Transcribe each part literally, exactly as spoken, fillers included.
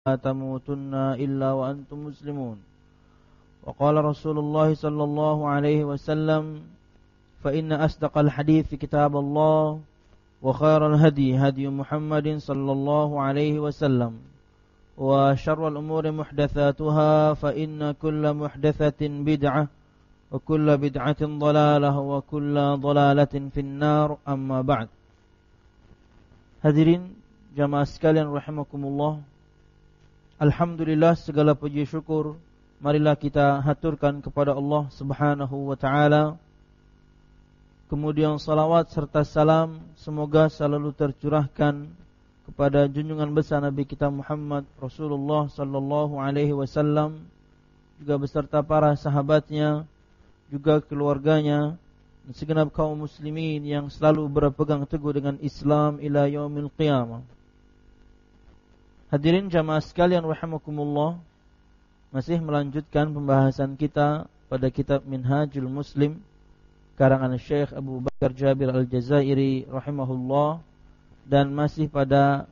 تموتن إلا وأنتم مسلمون وقال رسول الله صلى الله عليه وسلم فإن أصدق الحديث كتاب الله وخير الهدي هدي محمد صلى الله عليه وسلم وشر الأمور محدثاتها فإن كل محدثة بدعة وكل بدعة ضلالة وكل ضلالة في النار أما بعد. Hadirin jamaah sekalian rahimakumullah, alhamdulillah segala puji syukur marilah kita haturkan kepada Allah Subhanahu wa taala. Kemudian salawat serta salam semoga selalu tercurahkan kepada junjungan besar Nabi kita Muhammad Rasulullah sallallahu alaihi wasallam, juga beserta para sahabatnya, juga keluarganya, dan segenap kaum muslimin yang selalu berpegang teguh dengan Islam ila yaumil qiyamah. Hadirin jamaah sekalian rahimakumullah, masih melanjutkan pembahasan kita pada kitab Minhajul Muslim karangan Syekh Abu Bakar Jabir Al-Jazairi rahimahullah, dan masih pada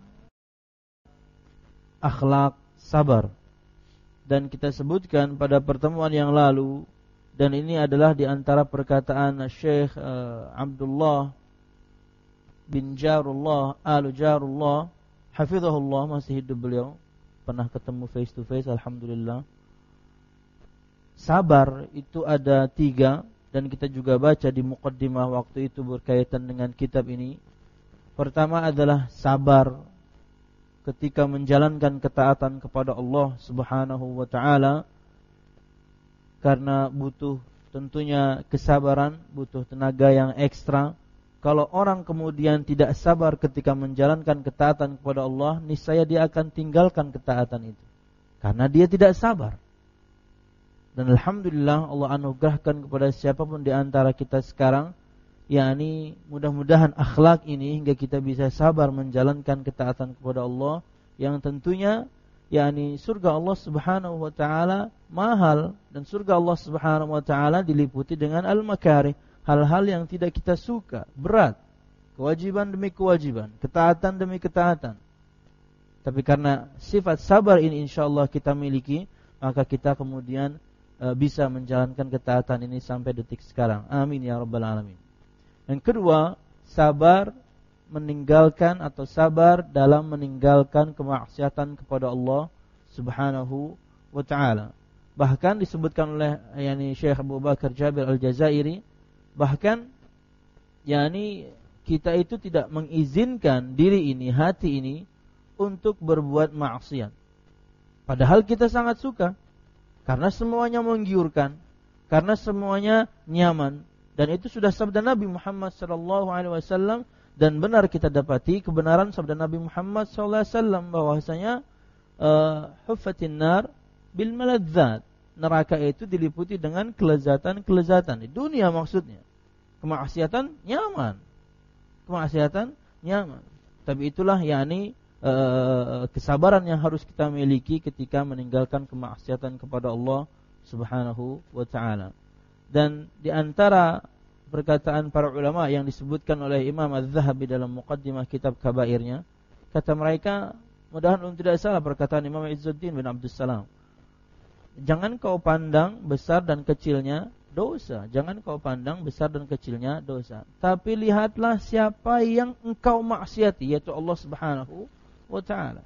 akhlak sabar. Dan kita sebutkan pada pertemuan yang lalu, dan ini adalah di antara perkataan Syekh uh, Abdullah bin Jarullah Al-Jarullah hafizahullah, masih hidup beliau, pernah ketemu face to face alhamdulillah. Sabar itu ada tiga, dan kita juga baca di muqaddimah waktu itu berkaitan dengan kitab ini. Pertama adalah sabar ketika menjalankan ketaatan kepada Allah Subhanahu wa taala, karena butuh tentunya kesabaran, butuh tenaga yang ekstra. Kalau orang kemudian tidak sabar ketika menjalankan ketaatan kepada Allah, niscaya dia akan tinggalkan ketaatan itu karena dia tidak sabar. Dan alhamdulillah Allah anugerahkan kepada siapapun di antara kita sekarang, yakni mudah-mudahan akhlak ini hingga kita bisa sabar menjalankan ketaatan kepada Allah, yang tentunya yakni surga Allah Subhanahu wa taala mahal, dan surga Allah Subhanahu wa taala diliputi dengan al-makarih, hal-hal yang tidak kita suka, berat, kewajiban demi kewajiban, ketaatan demi ketaatan. Tapi karena sifat sabar ini insyaallah kita miliki, maka kita kemudian e, bisa menjalankan ketaatan ini sampai detik sekarang. Amin ya rabbal alamin. Yang kedua, sabar meninggalkan atau sabar dalam meninggalkan kemaksiatan kepada Allah Subhanahu wa taala. Bahkan disebutkan oleh yakni Syekh Abu Bakar Jabir Al-Jazairi, bahkan yakni kita itu tidak mengizinkan diri ini, hati ini untuk berbuat maksiat. Padahal kita sangat suka, karena semuanya menggiurkan, karena semuanya nyaman, dan itu sudah sabda Nabi Muhammad sallallahu alaihi wasallam. Dan benar kita dapati kebenaran sabda Nabi Muhammad sallallahu alaihi wasallam bahwasanya uh, huffatin nar bil maladzat, neraka itu diliputi dengan kelezatan-kelezatan di dunia, maksudnya kemaksiatan nyaman, kemaksiatan nyaman. Tapi itulah yakni uh, kesabaran yang harus kita miliki ketika meninggalkan kemaksiatan kepada Allah Subhanahu wa taala. Dan di antara perkataan para ulama yang disebutkan oleh Imam Az-Zahabi dalam muqaddimah kitab Kabairnya, kata mereka, mudah-mudahan tidak salah perkataan Imam Izzuddin bin Abdus Salam, jangan kau pandang besar dan kecilnya dosa, jangan kau pandang besar dan kecilnya dosa, tapi lihatlah siapa yang engkau maksiati, yaitu Allah Subhanahu wa taala.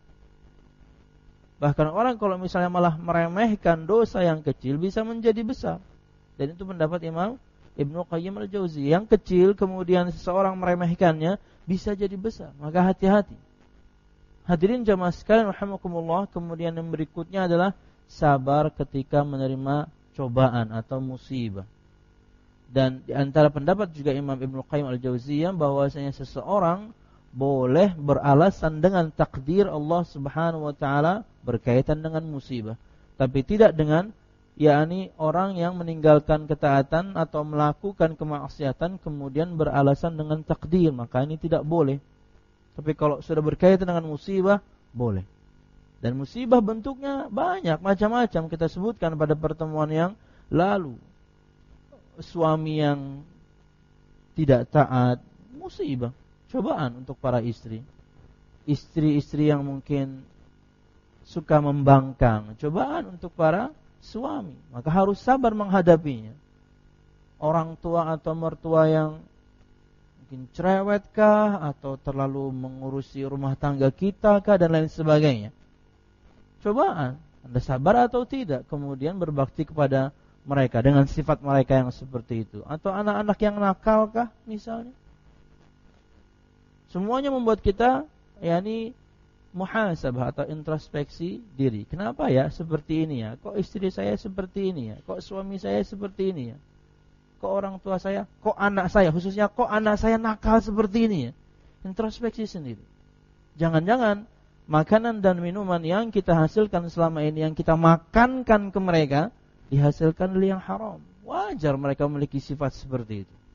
Bahkan orang kalau misalnya malah meremehkan dosa yang kecil bisa menjadi besar. Dan itu pendapat Imam Ibnu Qayyim Al-Jauziyah. Yang kecil kemudian seseorang meremehkannya bisa jadi besar, maka hati-hati. Hadirin jamaah sekalian rahimakumullah, kemudian yang berikutnya adalah sabar ketika menerima cobaan atau musibah. Dan di antara pendapat juga Imam Ibnu Qayyim Al-Jauziyah bahwasanya seseorang boleh beralasan dengan takdir Allah Subhanahu wa taala berkaitan dengan musibah, tapi tidak dengan yakni orang yang meninggalkan ketaatan atau melakukan kemaksiatan kemudian beralasan dengan takdir, maka ini tidak boleh. Tapi kalau sudah berkaitan dengan musibah, boleh. Dan musibah bentuknya banyak, macam-macam, kita sebutkan pada pertemuan yang lalu. Suami yang tidak taat, musibah, cobaan untuk para istri. Istri-istri yang mungkin suka membangkang, cobaan untuk para suami, maka harus sabar menghadapinya. Orang tua atau mertua yang mungkin cerewetkah atau terlalu mengurusi rumah tangga kita kah dan lain sebagainya. Cobaan, Anda sabar atau tidak, kemudian berbakti kepada mereka dengan sifat mereka yang seperti itu. Atau anak-anak yang nakal kah misalnya. Semuanya membuat kita yakni muhasabah atau introspeksi diri. Kenapa ya seperti ini ya? Kok istri saya seperti ini ya? Kok suami saya seperti ini ya? Kok orang tua saya, kok anak saya, khususnya kok anak saya nakal seperti ini ya? Introspeksi sendiri. Jangan-jangan makanan dan minuman yang kita hasilkan selama ini, yang kita makankan ke mereka, dihasilkan oleh yang haram. Wajar mereka memiliki sifat seperti itu.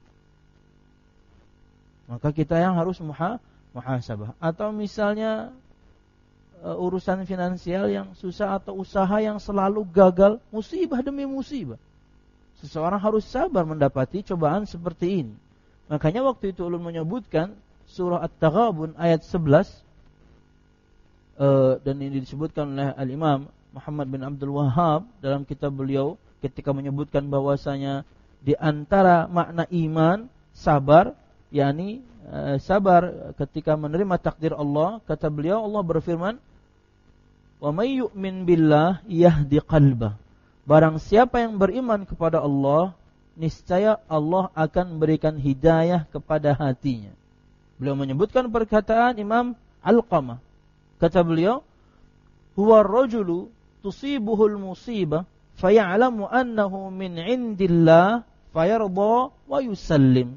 Maka kita yang harus muha, muhasabah. Atau misalnya uh, urusan finansial yang susah atau usaha yang selalu gagal, musibah demi musibah. Seseorang harus sabar mendapati cobaan seperti ini. Makanya waktu itu ulun menyebutkan surah At-Taghabun ayat sebelas, uh, dan ini disebutkan oleh Al-Imam Muhammad bin Abdul Wahhab dalam kitab beliau ketika menyebutkan bahwasanya di antara makna iman sabar, yakni uh, sabar ketika menerima takdir Allah. Kata beliau, Allah berfirman, "Wa may yu'min billah yahdi qalbah." Barang siapa yang beriman kepada Allah, niscaya Allah akan memberikan hidayah kepada hatinya. Beliau menyebutkan perkataan Imam Alqamah. Kata beliau, "Huwa ar-rajulu tusibuhul musibah faya'lamu annahu min 'indillah fayarda wa yusallim."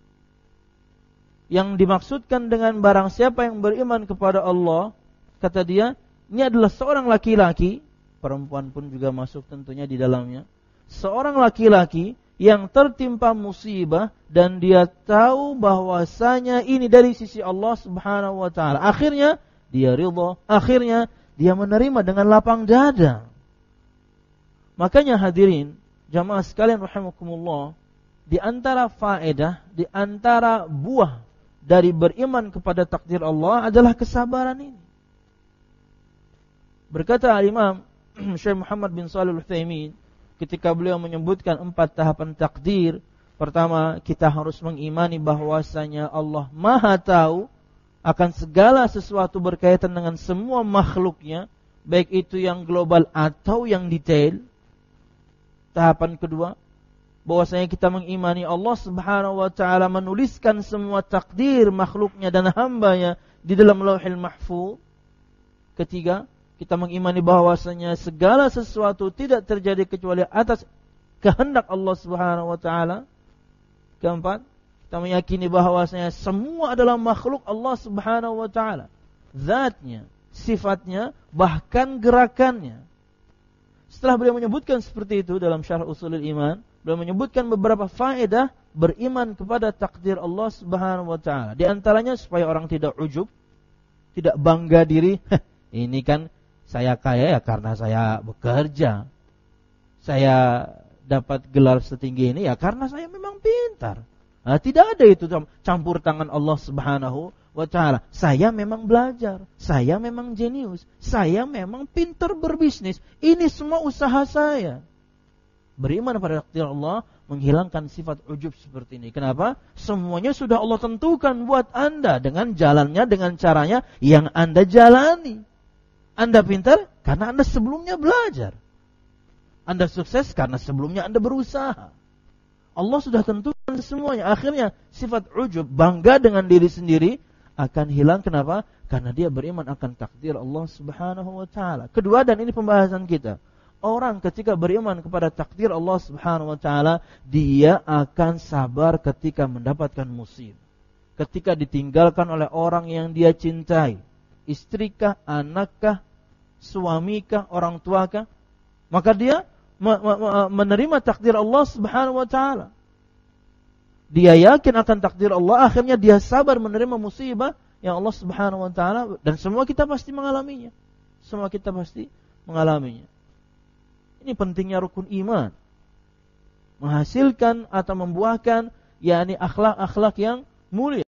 Yang dimaksudkan dengan barang siapa yang beriman kepada Allah, kata dia, ini adalah seorang laki-laki, perempuan pun juga masuk tentunya di dalamnya, seorang laki-laki yang tertimpa musibah dan dia tahu bahwasanya ini dari sisi Allah Subhanahu wa taala. Akhirnya dia ridha, akhirnya dia menerima dengan lapang dada. Makanya hadirin, jamaah sekalian rahimakumullah, di antara faedah, di antara buah dari beriman kepada takdir Allah adalah kesabaran ini. Berkata Al-Imam Syekh Muhammad bin Shalih Al-Utsaimin ketika beliau menyebutkan empat tahapan takdir. Pertama, kita harus mengimani bahwasanya Allah Maha tahu akan segala sesuatu berkaitan dengan semua makhluknya, baik itu yang global atau yang detail. Tahapan kedua, bahwasanya kita mengimani Allah Subhanahu wa taala menuliskan semua takdir makhluknya dan hambanya di dalam Lauhul Mahfuz. Ketiga, kita mengimani bahwasanya segala sesuatu tidak terjadi kecuali atas kehendak Allah Subhanahu wa taala. Keempat, kita meyakini bahwasanya semua adalah makhluk Allah Subhanahu wa taala. Zatnya, sifatnya, bahkan gerakannya. Setelah beliau menyebutkan seperti itu dalam Syarh Ushulul Iman, beliau menyebutkan beberapa faedah beriman kepada takdir Allah Subhanahu wa taala. Di antaranya supaya orang tidak ujub, tidak bangga diri, ini kan saya kaya ya karena saya bekerja. Saya dapat gelar setinggi ini ya karena saya memang pintar. Nah, tidak ada itu campur tangan Allah Subhanahu wa taala. Saya memang belajar, saya memang jenius, saya memang pintar berbisnis. Ini semua usaha saya. Beriman pada takdir Allah menghilangkan sifat ujub seperti ini. Kenapa? Semuanya sudah Allah tentukan buat Anda dengan jalannya, dengan caranya yang Anda jalani. Anda pintar karena Anda sebelumnya belajar. Anda sukses karena sebelumnya Anda berusaha. Allah sudah tentukan semuanya. Akhirnya sifat ujub, bangga dengan diri sendiri, akan hilang. Kenapa? Karena dia beriman akan takdir Allah Subhanahu wa taala. Kedua, dan ini pembahasan kita, orang ketika beriman kepada takdir Allah Subhanahu wa taala, dia akan sabar ketika mendapatkan musibah. Ketika ditinggalkan oleh orang yang dia cintai, istrikah, anakkah, suamikah, orang tuakah, maka dia menerima takdir Allah Subhanahu wa taala. Dia yakin akan takdir Allah, akhirnya dia sabar menerima musibah yang Allah Subhanahu wa taala, dan semua kita pasti mengalaminya. Semua kita pasti mengalaminya. Ini pentingnya rukun iman. Menghasilkan atau membuahkan yakni akhlak-akhlak yang mulia.